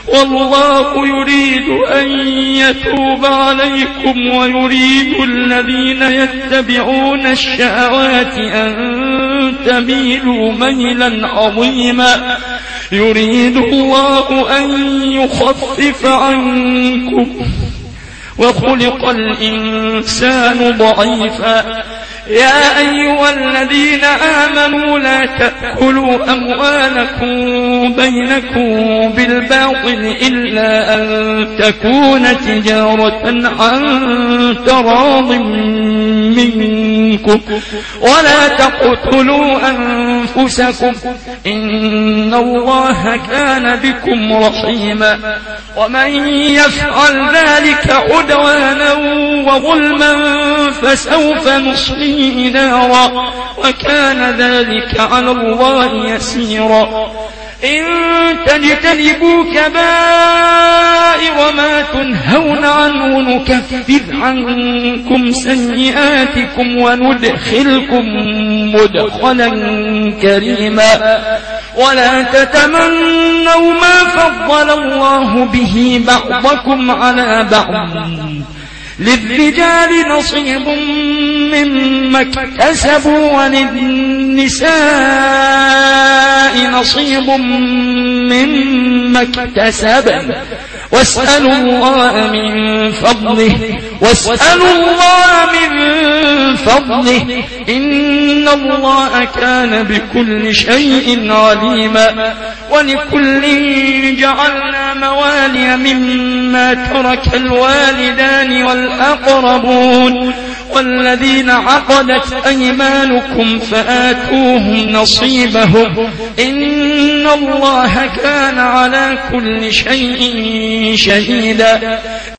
والله يريد أن يتوب عليكم ويريد الذين يتبعون الشهوات أن تميلوا ميلا عظيما. يريد الله أن يخفف عنكم وخلق الإنسان ضعيفا. يا أيها الذين آمنوا لا تأكلوا أموالكم بينكم بالباطل إلا أن تكون تجارة عن تراض منكم ولا تقتلوا أنفسكم إن الله كان بكم رحيما. ومن يفعل ذلك عدوانا وظلما فسوف نصليه نارا وكان ذلك على الله يسيرا. إن تجتنبوا كبائر ما تنهون عنه نكفر عنكم سيئاتكم وندخلكم مدخلا كريما. ولا تتمنوا ما فضل الله به بعضكم على بعض للرجال نصيب مما اكتسبوا وللنساء نصيب مما اكتسبن واسألوا الله من فضله إن الله كان بكل شيء عليما. ولكل جعلنا موالي مما ترك الوالدان والأقربون والذين عقدت أيمانكم فآتوهم نصيبهم إن الله كان على كل شيء شهيدا.